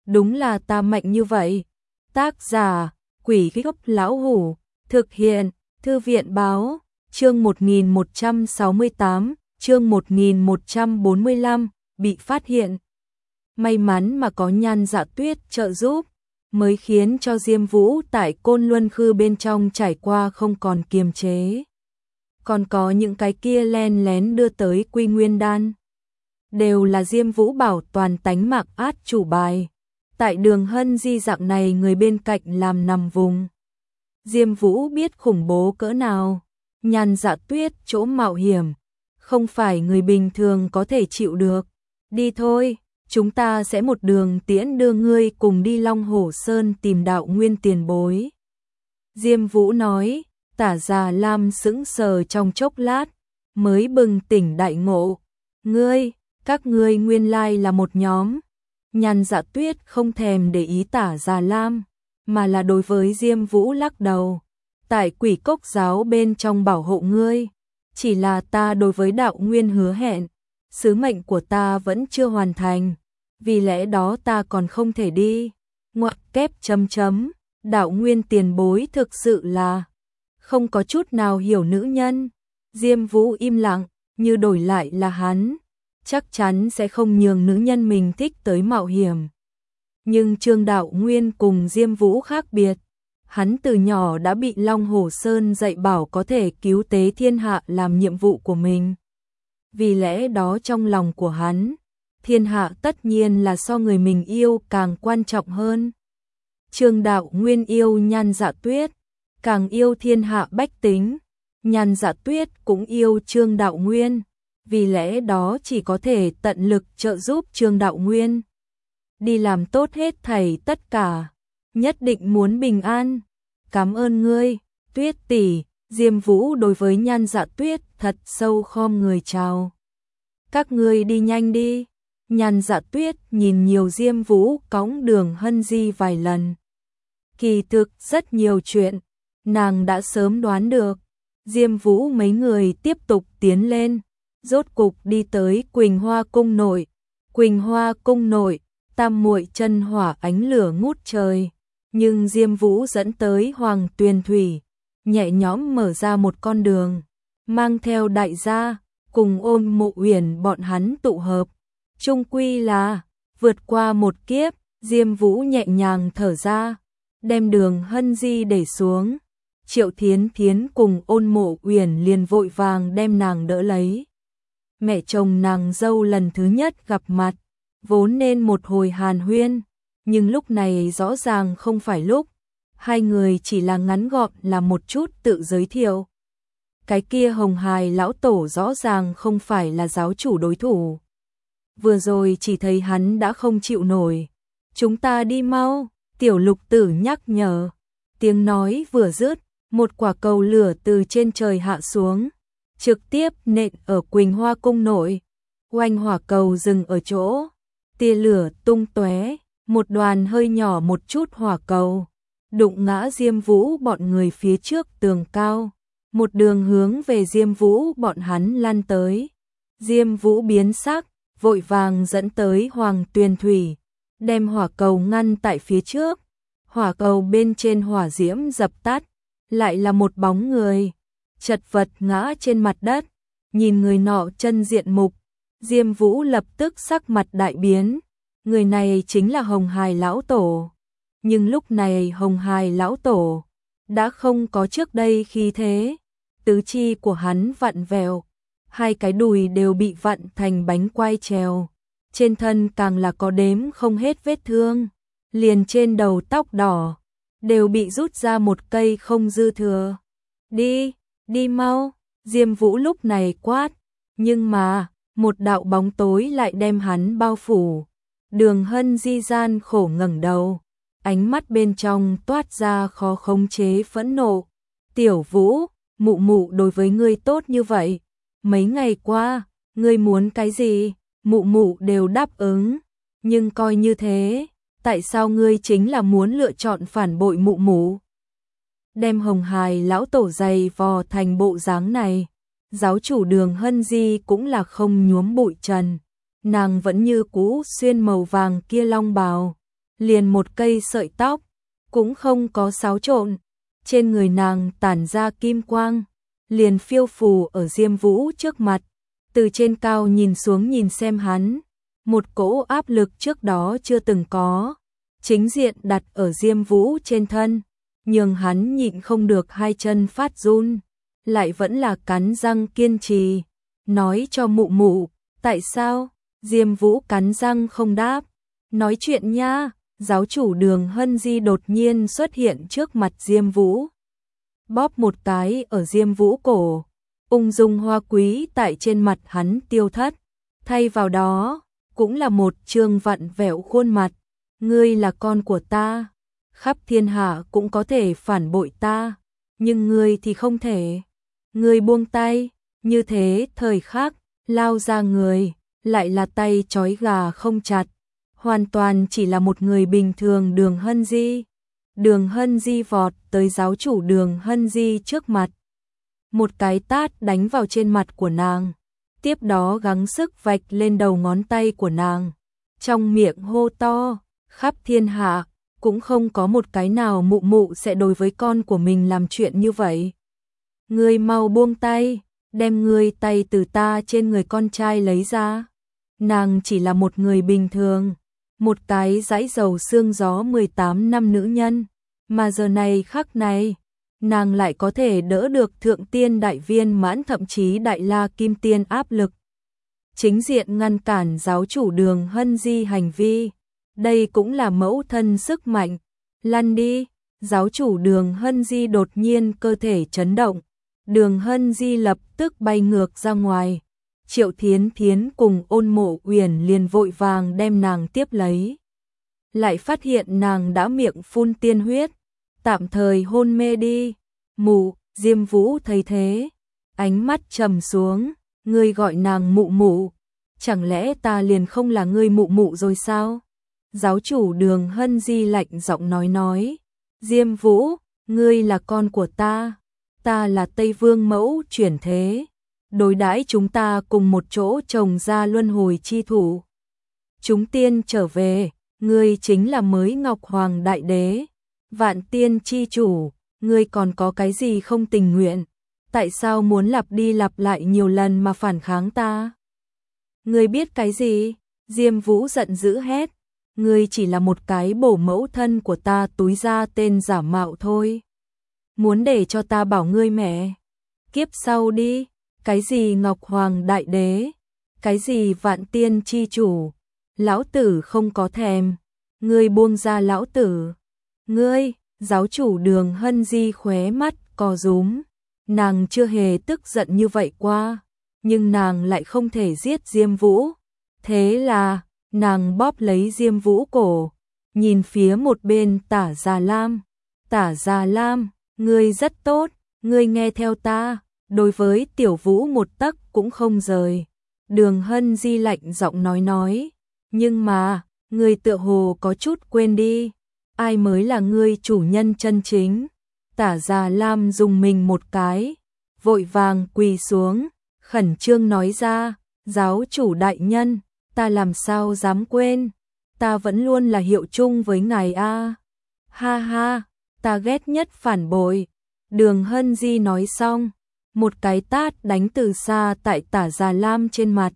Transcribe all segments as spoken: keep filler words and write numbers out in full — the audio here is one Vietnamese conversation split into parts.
đúng là ta mạnh như vậy. Tác giả, Quỷ Gốc Lão Hủ, thực hiện, Thư viện Báo, chương một nghìn một trăm sáu mươi tám, chương một nghìn một trăm bốn mươi lăm, bị phát hiện. May mắn mà có Nhan Dạ Tuyết trợ giúp, mới khiến cho Diêm Vũ tại Côn Luân Khư bên trong trải qua không còn kiềm chế. Còn có những cái kia len lén đưa tới Quy Nguyên Đan, đều là Diêm Vũ bảo toàn tánh mạng át chủ bài. Tại Đường Hân Di dạng này người bên cạnh làm nằm vùng, Diêm Vũ biết khủng bố cỡ nào. Nhan Dạ Tuyết chỗ mạo hiểm, không phải người bình thường có thể chịu được. Đi thôi, chúng ta sẽ một đường tiễn đưa ngươi cùng đi Long Hổ Sơn tìm Đạo Nguyên tiền bối. Diêm Vũ nói. Tả Già Lam sững sờ trong chốc lát, mới bừng tỉnh đại ngộ. Ngươi, các ngươi nguyên lai là một nhóm. Nhan Dạ Tuyết không thèm để ý Tả Già Lam, mà là đối với Diêm Vũ lắc đầu. Tại Quỷ Cốc giáo bên trong bảo hộ ngươi, chỉ là ta đối với Đạo Nguyên hứa hẹn, sứ mệnh của ta vẫn chưa hoàn thành, vì lẽ đó ta còn không thể đi. Ngoặc kép chấm chấm, Đạo Nguyên tiền bối thực sự là không có chút nào hiểu nữ nhân. Diêm Vũ im lặng, như đổi lại là hắn, chắc chắn sẽ không nhường nữ nhân mình thích tới mạo hiểm. Nhưng Trương Đạo Nguyên cùng Diêm Vũ khác biệt, hắn từ nhỏ đã bị Long Hổ Sơn dạy bảo có thể cứu tế thiên hạ làm nhiệm vụ của mình. Vì lẽ đó trong lòng của hắn, thiên hạ tất nhiên là so người mình yêu càng quan trọng hơn. Trương Đạo Nguyên yêu Nhan Dạ Tuyết, càng yêu thiên hạ bách tính. Nhan Dạ Tuyết cũng yêu Trương Đạo Nguyên, vì lẽ đó chỉ có thể tận lực trợ giúp Trương Đạo Nguyên đi làm tốt hết thảy tất cả, nhất định muốn bình an. Cảm ơn ngươi, Tuyết tỷ. Diêm Vũ đối với Nhan Dạ Tuyết thật sâu khom người chào. Các ngươi đi nhanh đi. Nhan Dạ Tuyết nhìn nhiều Diêm Vũ cõng Đường Hân Di vài lần. Kỳ thực rất nhiều chuyện nàng đã sớm đoán được. Diêm Vũ mấy người tiếp tục tiến lên, rốt cục đi tới Quỳnh Hoa cung nội. Quỳnh Hoa cung nội, tam muội chân hỏa ánh lửa ngút trời, nhưng Diêm Vũ dẫn tới Hoàng Tuyền Thủy, nhẹ nhõm mở ra một con đường, mang theo đại gia, cùng Ôn Mộ Uyển bọn hắn tụ hợp. Chung quy là vượt qua một kiếp. Diêm Vũ nhẹ nhàng thở ra, đem Đường Hân Di để xuống. Triệu Thiến Thiến cùng Ôn Mộ Uyển liền vội vàng đem nàng đỡ lấy. Mẹ chồng nàng dâu lần thứ nhất gặp mặt, vốn nên một hồi hàn huyên, nhưng lúc này rõ ràng không phải lúc. Hai người chỉ là ngắn gọn là một chút tự giới thiệu. Cái kia Hồng Hài lão tổ rõ ràng không phải là giáo chủ đối thủ. Vừa rồi chỉ thấy hắn đã không chịu nổi. Chúng ta đi mau, Tiểu Lục Tử nhắc nhở. Tiếng nói vừa dứt, một quả cầu lửa từ trên trời hạ xuống, trực tiếp nện ở Quỳnh Hoa cung nội. Oanh, hỏa cầu dừng ở chỗ, tia lửa tung tóe, một đoàn hơi nhỏ một chút hỏa cầu đụng ngã Diêm Vũ bọn người phía trước tường cao, một đường hướng về Diêm Vũ bọn hắn lăn tới. Diêm Vũ biến sắc, vội vàng dẫn tới Hoàng Tuyền Thủy, đem hỏa cầu ngăn tại phía trước. Hỏa cầu bên trên hỏa diễm dập tắt, lại là một bóng người, chật vật ngã trên mặt đất. Nhìn người nọ chân diện mục, Diêm Vũ lập tức sắc mặt đại biến. Người này chính là Hồng Hài lão tổ. Nhưng lúc này Hồng Hài lão tổ đã không có trước đây khí thế, tứ chi của hắn vặn vẹo, hai cái đùi đều bị vặn thành bánh quai trèo, trên thân càng là có đếm không hết vết thương, liền trên đầu tóc đỏ đều bị rút ra một cây không dư thừa. Đi, đi mau, Diêm Vũ lúc này quát, nhưng mà một đạo bóng tối lại đem hắn bao phủ. Đường Hân Di gian khổ ngẩng đầu, ánh mắt bên trong toát ra khó khống chế phẫn nộ. Tiểu Vũ, mụ mụ đối với ngươi tốt như vậy, mấy ngày qua, ngươi muốn cái gì, mụ mụ đều đáp ứng, nhưng coi như thế, tại sao ngươi chính là muốn lựa chọn phản bội mụ mụ? Đem Hồng Hài lão tổ dày vò thành bộ dáng này, giáo chủ Đường Hân Di cũng là không nhuốm bụi trần, nàng vẫn như cũ xuyên màu vàng kia long bào, liền một cây sợi tóc cũng không có xáo trộn, trên người nàng tản ra kim quang, liền phiêu phù ở Diêm Vũ trước mặt, từ trên cao nhìn xuống nhìn xem hắn, một cỗ áp lực trước đó chưa từng có, chính diện đặt ở Diêm Vũ trên thân, nhưng hắn nhịn không được hai chân phát run, lại vẫn là cắn răng kiên trì, nói cho mụ mụ, tại sao? Diêm Vũ cắn răng không đáp, nói chuyện nha. Giáo chủ Đường Hân Di đột nhiên xuất hiện trước mặt Diêm Vũ, bóp một cái ở Diêm Vũ cổ, ung dung hoa quý tại trên mặt hắn tiêu thất, thay vào đó cũng là một trương vặn vẹo khuôn mặt. Ngươi là con của ta, khắp thiên hạ cũng có thể phản bội ta, nhưng ngươi thì không thể. Ngươi buông tay, như thế thời khắc lao ra người, lại là tay trói gà không chặt, hoàn toàn chỉ là một người bình thường. Đường Hân Di. Đường Hân Di vọt tới giáo chủ Đường Hân Di trước mặt, một cái tát đánh vào trên mặt của nàng, tiếp đó gắng sức vạch lên đầu ngón tay của nàng, trong miệng hô to, khắp thiên hạ cũng không có một cái nào mụ mụ sẽ đối với con của mình làm chuyện như vậy. Ngươi mau buông tay, đem ngươi tay từ ta trên người con trai lấy ra. Nàng chỉ là một người bình thường, một cái dãi dầu xương gió mười tám năm nữ nhân, mà giờ này khắc này, nàng lại có thể đỡ được thượng tiên đại viên mãn thậm chí đại la kim tiên áp lực. Chính diện ngăn cản giáo chủ Đường Hân Di hành vi, đây cũng là mẫu thân sức mạnh. Lăn đi, giáo chủ Đường Hân Di đột nhiên cơ thể chấn động, Đường Hân Di lập tức bay ngược ra ngoài. Triệu Thiến Thiến cùng Ôn Mộ Uyển liền vội vàng đem nàng tiếp lấy, lại phát hiện nàng đã miệng phun tiên huyết, tạm thời hôn mê đi. Mụ, Diêm Vũ thấy thế, ánh mắt trầm xuống, ngươi gọi nàng mụ mụ, chẳng lẽ ta liền không là ngươi mụ mụ rồi sao? Giáo chủ Đường Hân Di lạnh giọng nói nói, Diêm Vũ, ngươi là con của ta, ta là Tây Vương mẫu chuyển thế, đối đãi chúng ta cùng một chỗ trồng ra luân hồi chi thủ. Chúng tiên trở về, ngươi chính là mới Ngọc Hoàng Đại Đế, vạn tiên chi chủ, ngươi còn có cái gì không tình nguyện? Tại sao muốn lặp đi lặp lại nhiều lần mà phản kháng ta? Ngươi biết cái gì? Diêm Vũ giận dữ hét, ngươi chỉ là một cái bổ mẫu thân của ta túi ra tên giả mạo thôi. Muốn để cho ta bảo ngươi mẹ? Kiếp sau đi, cái gì Ngọc Hoàng Đại Đế, cái gì vạn tiên chi chủ, lão tử không có thèm, ngươi buông ra lão tử. Ngươi, giáo chủ Đường Hân Di khóe mắt co rúm, nàng chưa hề tức giận như vậy qua, nhưng nàng lại không thể giết Diêm Vũ. Thế là, nàng bóp lấy Diêm Vũ cổ, nhìn phía một bên Tả Già Lam. Tả Già Lam, ngươi rất tốt, ngươi nghe theo ta, đối với Tiểu Vũ một tấc cũng không rời. Đường Hân Di lạnh giọng nói nói, nhưng mà, ngươi tựa hồ có chút quên đi, ai mới là ngươi chủ nhân chân chính? Tả Già Lam dùng mình một cái, vội vàng quỳ xuống, khẩn trương nói ra, giáo chủ đại nhân, ta làm sao dám quên, ta vẫn luôn là hiệu chung với ngài a. Ha ha, ta ghét nhất phản bội. Đường Hân Di nói xong, một cái tát đánh từ xa tại Tả Già Lam trên mặt.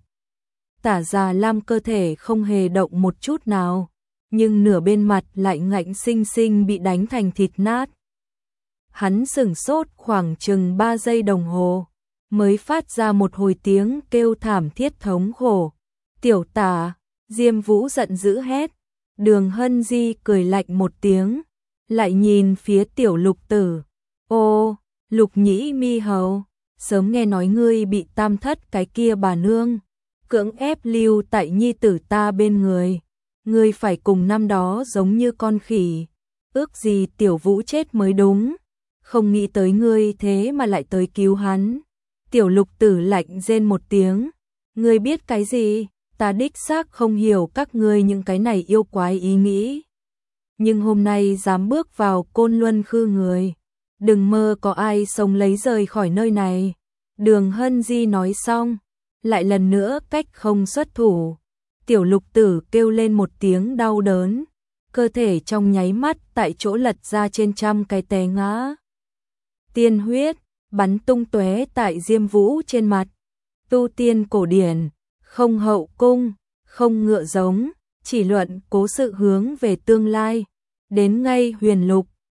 Tả Già Lam cơ thể không hề động một chút nào, nhưng nửa bên mặt lại ngạnh sinh sinh bị đánh thành thịt nát. Hắn sửng sốt khoảng chừng ba giây đồng hồ, mới phát ra một hồi tiếng kêu thảm thiết thống khổ. Tiểu Tả, Diêm Vũ giận dữ hét. Đường Hân Di cười lạnh một tiếng, lại nhìn phía Tiểu Lục Tử. Ô, Lục Nhĩ Mi Hầu, sớm nghe nói ngươi bị tam thất cái kia bà nương cưỡng ép lưu tại nhi tử ta bên người, ngươi phải cùng năm đó giống như con khỉ, ước gì Tiểu Vũ chết mới đúng, không nghĩ tới ngươi thế mà lại tới cứu hắn. Tiểu Lục Tử lạnh rên một tiếng, ngươi biết cái gì? Ta đích xác không hiểu các ngươi những cái này yêu quái ý nghĩ, nhưng hôm nay dám bước vào Côn Luân Khư người, đừng mơ có ai sống lấy rời khỏi nơi này. Đường Hân Di nói xong, lại lần nữa cách không xuất thủ. Tiểu Lục Tử kêu lên một tiếng đau đớn, cơ thể trong nháy mắt tại chỗ lật ra trên trăm cái té ngã. Tiên huyết bắn tung tóe tại Diêm Vũ trên mặt. Tu tiên cổ điển, không hậu cung, không ngựa giống, chỉ luận cố sự hướng về tương lai. Đến ngay huyền lục,